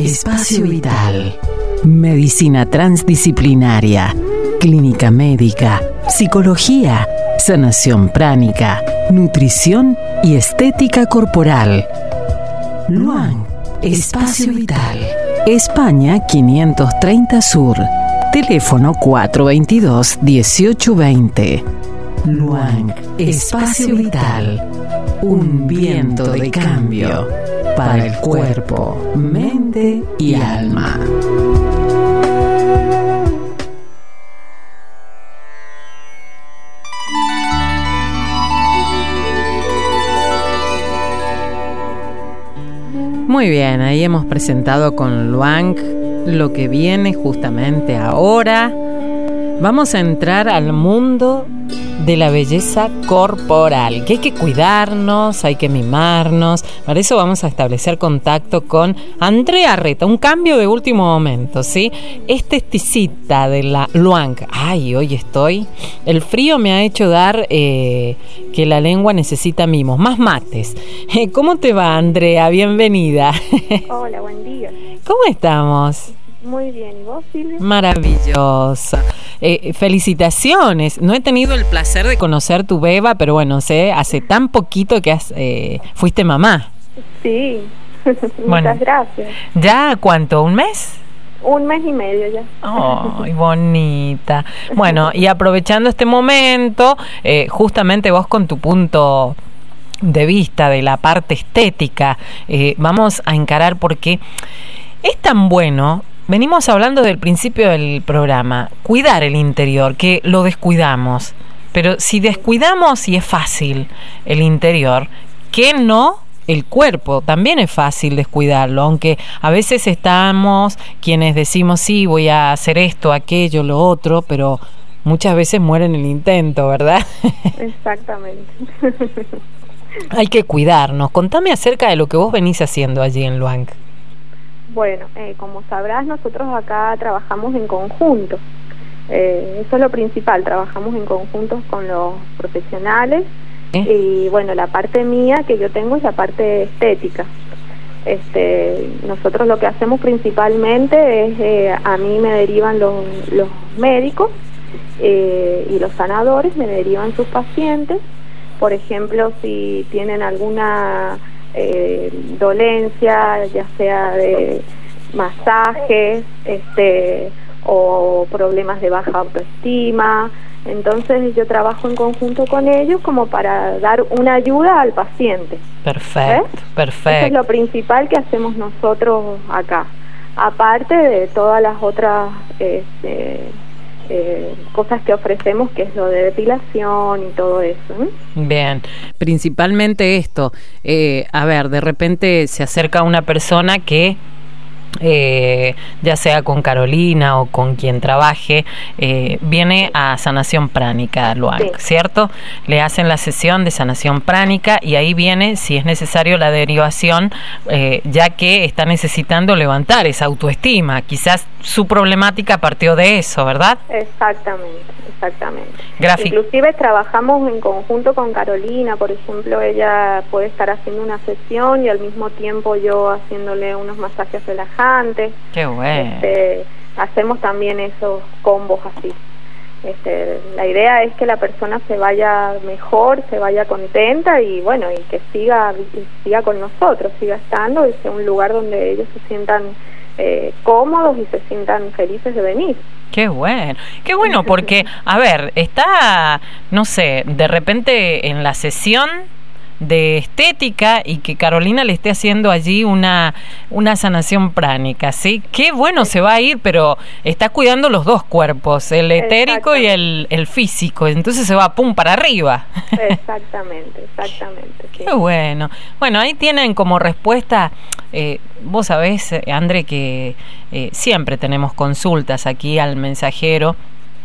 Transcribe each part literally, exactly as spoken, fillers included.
Espacio Vital. Medicina transdisciplinaria, clínica médica, psicología, sanación pránica, nutrición y estética corporal. Luang, Espacio Vital. España quinientos treinta Sur. Teléfono cuatro veintidós, dieciocho veinte. Luang, Espacio Vital. Un viento de cambio para el cuerpo, mente y alma. Muy bien, ahí hemos presentado con Luang lo que viene justamente ahora. Vamos a entrar al mundo de la belleza corporal, que hay que cuidarnos, hay que mimarnos. Para eso vamos a establecer contacto con Andrea Reta, un cambio de último momento, ¿sí? Esteticista de la Luang. Ay, hoy estoy... El frío me ha hecho dar eh, que la lengua necesita mimos, más mates. ¿Cómo te va, Andrea? Bienvenida. Hola, buen día. ¿Cómo estamos? Muy bien, ¿y vos, Silvia? Maravillosa. Eh, felicitaciones. No he tenido el placer de conocer tu beba, pero bueno, sé, hace tan poquito que has, eh, fuiste mamá. Sí, bueno, muchas gracias. ¿Ya cuánto? ¿Un mes? Un mes y medio ya. ¡Ay, bonita! Bueno, y aprovechando este momento, eh, justamente vos con tu punto de vista de la parte estética, eh, vamos a encarar porque es tan bueno. Venimos hablando del principio del programa, cuidar el interior, que lo descuidamos. Pero si descuidamos y es fácil el interior, ¿qué no? El cuerpo también es fácil descuidarlo, aunque a veces estamos quienes decimos sí, voy a hacer esto, aquello, lo otro, pero muchas veces muere en el intento, ¿verdad? Exactamente. Hay que cuidarnos. Contame acerca de lo que vos venís haciendo allí en Luang. Bueno, eh, como sabrás, nosotros acá trabajamos en conjunto. Eh, eso es lo principal, trabajamos en conjuntos con los profesionales. ¿Eh? Y bueno, la parte mía que yo tengo es la parte estética. Este, nosotros lo que hacemos principalmente es, eh, a mí me derivan los, los médicos eh, y los sanadores me derivan sus pacientes. Por ejemplo, si tienen alguna Eh, dolencia, ya sea de masajes, este, o problemas de baja autoestima. Entonces yo trabajo en conjunto con ellos como para dar una ayuda al paciente. Perfecto, ¿Eh? perfecto. Eso es lo principal que hacemos nosotros acá, aparte de todas las otras este, Eh, cosas que ofrecemos, que es lo de depilación y todo eso. ¿eh? Bien, principalmente esto, eh, a ver, de repente se acerca una persona que eh, ya sea con Carolina o con quien trabaje, eh, viene a sanación pránica, Luang, sí. ¿Cierto? Le hacen la sesión de sanación pránica y ahí viene, si es necesario, la derivación, eh, ya que está necesitando levantar esa autoestima. Quizás su problemática partió de eso, ¿verdad? Exactamente, exactamente. Grafi- Inclusive trabajamos en conjunto con Carolina, por ejemplo, ella puede estar haciendo una sesión y al mismo tiempo yo haciéndole unos masajes relajantes. Qué bueno. Este, hacemos también esos combos así. Este, la idea es que la persona se vaya mejor, se vaya contenta y bueno, y que siga, y siga con nosotros, siga estando y sea un lugar donde ellos se sientan eh, cómodos y se sientan felices de venir. Qué bueno, qué bueno, porque, a ver, está, no sé, de repente en la sesión de estética y que Carolina le esté haciendo allí una una sanación pránica, ¿sí? Qué bueno se va a ir, pero está cuidando los dos cuerpos, el etérico y el, el físico, entonces se va pum para arriba. Exactamente, exactamente. Qué sí. bueno. Bueno, ahí tienen como respuesta, eh, vos sabés, André, que eh, siempre tenemos consultas aquí al mensajero.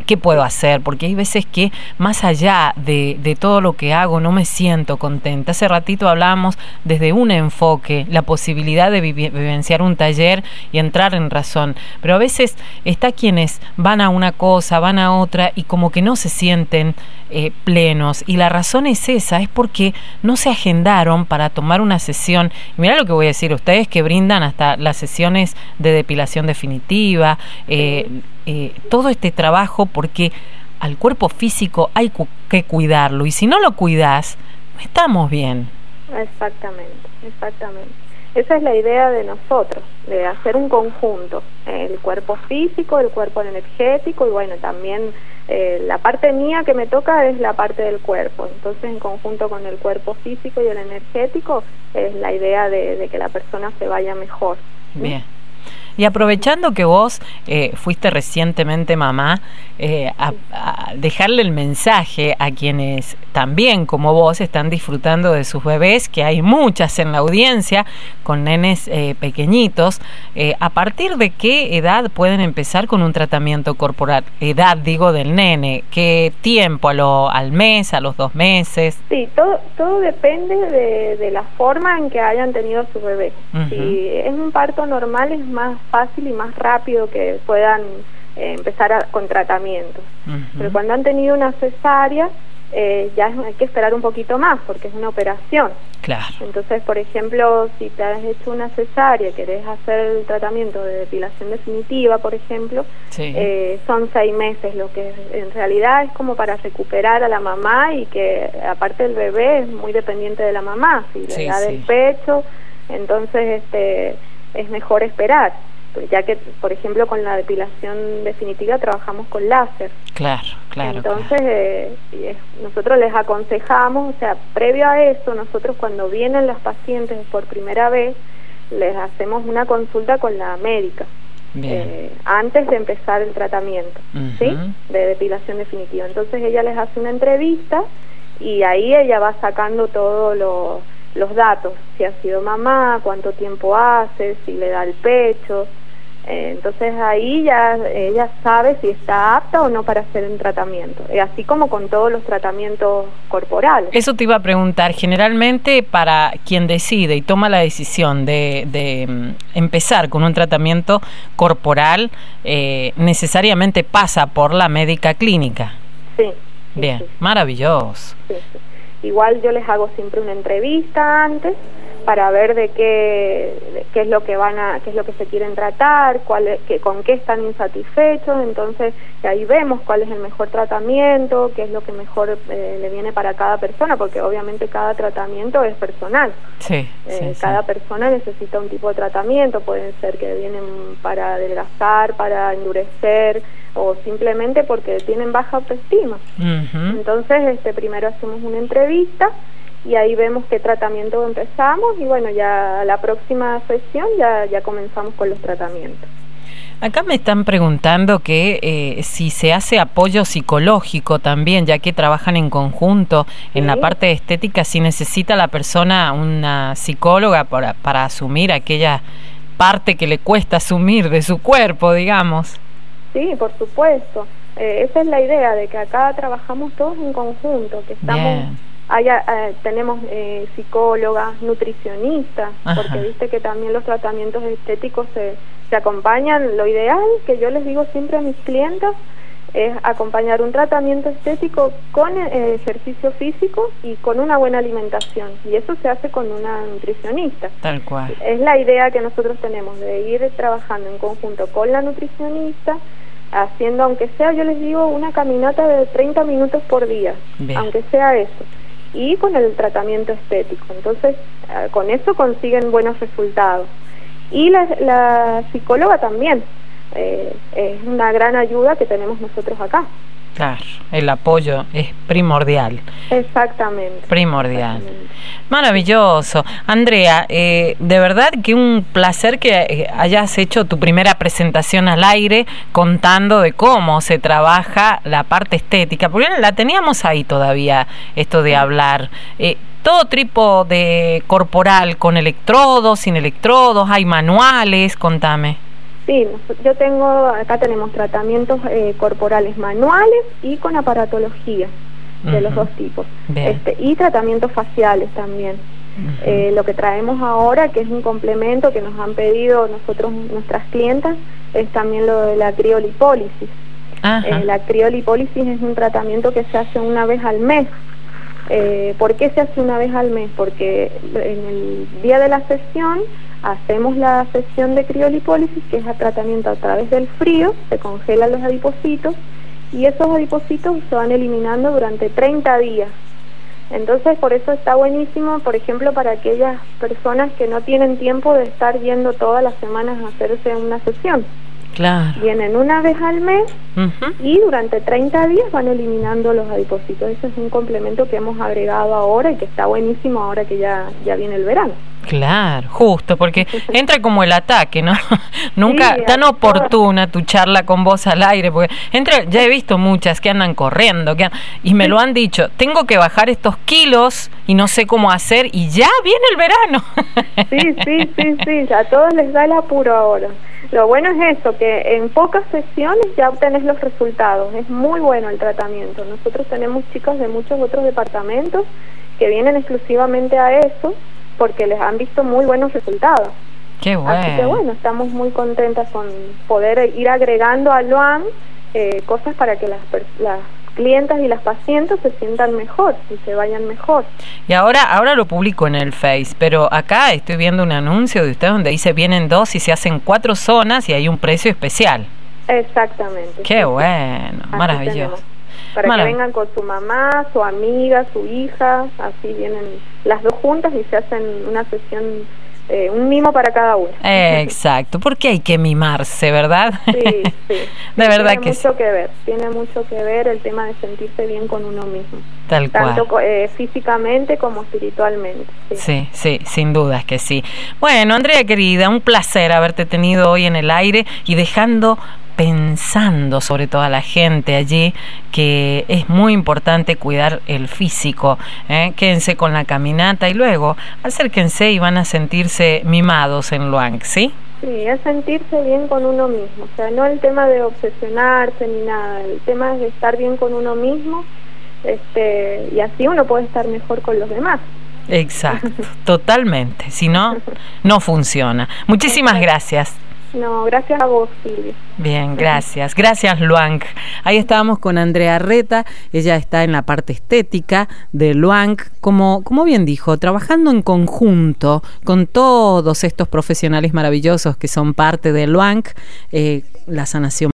¿qué puedo hacer? Porque hay veces que más allá de, de todo lo que hago no me siento contenta. Hace ratito hablábamos desde un enfoque, la posibilidad de vivi- vivenciar un taller y entrar en razón. Pero a veces está quienes van a una cosa, van a otra y como que no se sienten eh, plenos. Y la razón es esa, es porque no se agendaron para tomar una sesión. Y mirá lo que voy a decir, ustedes que brindan hasta las sesiones de depilación definitiva, eh, eh, todo este trabajo, porque al cuerpo físico hay cu- que cuidarlo, y si no lo cuidas, no estamos bien. Exactamente, exactamente. Esa es la idea de nosotros, de hacer un conjunto, el cuerpo físico, el cuerpo energético, y bueno, también eh, la parte mía que me toca es la parte del cuerpo. Entonces, en conjunto con el cuerpo físico y el energético, es la idea de, de que la persona se vaya mejor. ¿Sí? Bien. Y aprovechando que vos eh, fuiste recientemente mamá, eh, a, a dejarle el mensaje a quienes también, como vos, están disfrutando de sus bebés, que hay muchas en la audiencia, con nenes eh, pequeñitos, eh, ¿a partir de qué edad pueden empezar con un tratamiento corporal? Edad, digo, del nene, ¿qué tiempo? ¿A lo, al mes, a los dos meses? Sí, todo todo depende de, de la forma en que hayan tenido su bebé. Uh-huh. Si es un parto normal, es más fácil y más rápido que puedan eh, empezar a, con tratamientos. Uh-huh. Pero cuando han tenido una cesárea, eh, ya es, hay que esperar un poquito más, porque es una operación. Claro. Entonces, por ejemplo, si te has hecho una cesárea y querés hacer el tratamiento de depilación definitiva, por ejemplo, sí. eh, son seis meses, lo que en realidad es como para recuperar a la mamá, y que aparte el bebé es muy dependiente de la mamá, si le sí, da sí. del pecho, entonces este es mejor esperar, ya que, por ejemplo, con la depilación definitiva trabajamos con láser. Claro, claro. Entonces, claro. Eh, nosotros les aconsejamos, o sea, previo a eso, nosotros cuando vienen las pacientes por primera vez, les hacemos una consulta con la médica. Eh, antes de empezar el tratamiento, uh-huh. ¿sí? De depilación definitiva. Entonces ella les hace una entrevista y ahí ella va sacando todos lo, los datos, si ha sido mamá, cuánto tiempo hace, si le da el pecho. Eh, entonces ahí ya ella sabe si está apta o no para hacer un tratamiento, eh, así como con todos los tratamientos corporales. Eso te iba a preguntar, generalmente para quien decide y toma la decisión de, de um, empezar con un tratamiento corporal, eh, necesariamente pasa por la médica clínica. Sí. sí Bien, sí. Maravilloso. Sí, sí. Igual yo les hago siempre una entrevista antes para ver de qué de qué es lo que van a qué es lo que se quieren tratar, cuál es, que, con qué están insatisfechos. Entonces ahí vemos cuál es el mejor tratamiento, qué es lo que mejor eh, le viene para cada persona, porque obviamente cada tratamiento es personal. Sí, eh, sí, cada sí. persona necesita un tipo de tratamiento, pueden ser que vienen para adelgazar, para endurecer, o simplemente porque tienen baja autoestima. Uh-huh. Entonces este primero hacemos una entrevista y ahí vemos qué tratamiento empezamos, y bueno, ya la próxima sesión ya, ya comenzamos con los tratamientos. Acá me están preguntando que eh, si se hace apoyo psicológico también, ya que trabajan en conjunto en ¿Sí? la parte estética, si necesita la persona una psicóloga para, para asumir aquella parte que le cuesta asumir de su cuerpo, digamos. Sí, por supuesto. Eh, esa es la idea, de que acá trabajamos todos en conjunto, que estamos... Bien. Hay, eh, tenemos eh, psicólogas, nutricionistas, Ajá. porque viste que también los tratamientos estéticos se, se acompañan. Lo ideal, que yo les digo siempre a mis clientes, es acompañar un tratamiento estético con eh, ejercicio físico y con una buena alimentación, y eso se hace con una nutricionista. Tal cual. Es la idea que nosotros tenemos, de ir trabajando en conjunto con la nutricionista, haciendo, aunque sea, yo les digo, una caminata de treinta minutos por día, Bien. aunque sea eso, y con el tratamiento estético. Entonces, eh, con eso consiguen buenos resultados. Y la, la psicóloga también, eh, es una gran ayuda que tenemos nosotros acá. Claro, el apoyo es primordial. Exactamente. Primordial. Exactamente. Maravilloso. Andrea, eh, de verdad que un placer que hayas hecho tu primera presentación al aire contando de cómo se trabaja la parte estética, porque la teníamos ahí todavía, esto de hablar. Eh, todo tipo de corporal, con electrodos, sin electrodos, hay manuales, contame. Sí, yo tengo, acá tenemos tratamientos eh, corporales manuales y con aparatología de uh-huh. los dos tipos, este, y tratamientos faciales también. Uh-huh. Eh, lo que traemos ahora, que es un complemento que nos han pedido nosotros, nuestras clientas, es también lo de la criolipólisis. Eh, la criolipólisis es un tratamiento que se hace una vez al mes. Eh, ¿Por qué se hace una vez al mes? Porque en el día de la sesión hacemos la sesión de criolipólisis, que es el tratamiento a través del frío, se congelan los adipocitos y esos adipocitos se van eliminando durante treinta días. Entonces, por eso está buenísimo, por ejemplo, para aquellas personas que no tienen tiempo de estar yendo todas las semanas a hacerse una sesión. Claro. Vienen una vez al mes uh-huh. y durante treinta días van eliminando los adipocitos. Ese es un complemento que hemos agregado ahora y que está buenísimo ahora que ya, ya viene el verano. Claro, justo, porque entra como el ataque, ¿no? Nunca sí, tan oportuna tu charla con vos al aire, porque entra, ya he visto muchas que andan corriendo, que andan, y me lo han dicho, tengo que bajar estos kilos y no sé cómo hacer, y ya viene el verano. Sí, sí, sí, sí, a todos les da el apuro ahora. Lo bueno es eso, que en pocas sesiones ya obtenés los resultados, es muy bueno el tratamiento. Nosotros tenemos chicas de muchos otros departamentos que vienen exclusivamente a eso, porque les han visto muy buenos resultados. Qué bueno. Así que bueno, estamos muy contentas con poder ir agregando a Luang eh, cosas para que las, las clientas y las pacientes se sientan mejor y se vayan mejor. Y ahora ahora lo publico en el Face, pero acá estoy viendo un anuncio de usted donde dice vienen dos y se hacen cuatro zonas y hay un precio especial. Exactamente. Qué sí, bueno, así maravilloso. Tenemos. Para Marav- que vengan con su mamá, su amiga, su hija, así vienen las dos juntas y se hacen una sesión, eh, un mimo para cada una. Exacto, porque hay que mimarse, ¿verdad? Sí, sí. De verdad tiene que mucho sí. que ver, tiene mucho que ver el tema de sentirse bien con uno mismo. Tal cual. Tanto eh, físicamente como espiritualmente. Sí. sí, sí, sin dudas que sí. Bueno, Andrea querida, un placer haberte tenido hoy en el aire y dejando pensando sobre toda la gente allí que es muy importante cuidar el físico, ¿eh? Quédense con la caminata y luego acérquense y van a sentirse mimados en Luang, ¿sí? Sí, es sentirse bien con uno mismo, o sea, no el tema de obsesionarse ni nada, el tema es de estar bien con uno mismo, este, y así uno puede estar mejor con los demás. Exacto, totalmente, si no, no funciona. Muchísimas gracias. No, gracias a vos, Silvia. Bien, gracias. Gracias, Luang. Ahí estábamos con Andrea Reta. Ella está en la parte estética de Luang, como, como bien dijo, trabajando en conjunto con todos estos profesionales maravillosos que son parte de Luang, eh, la sanación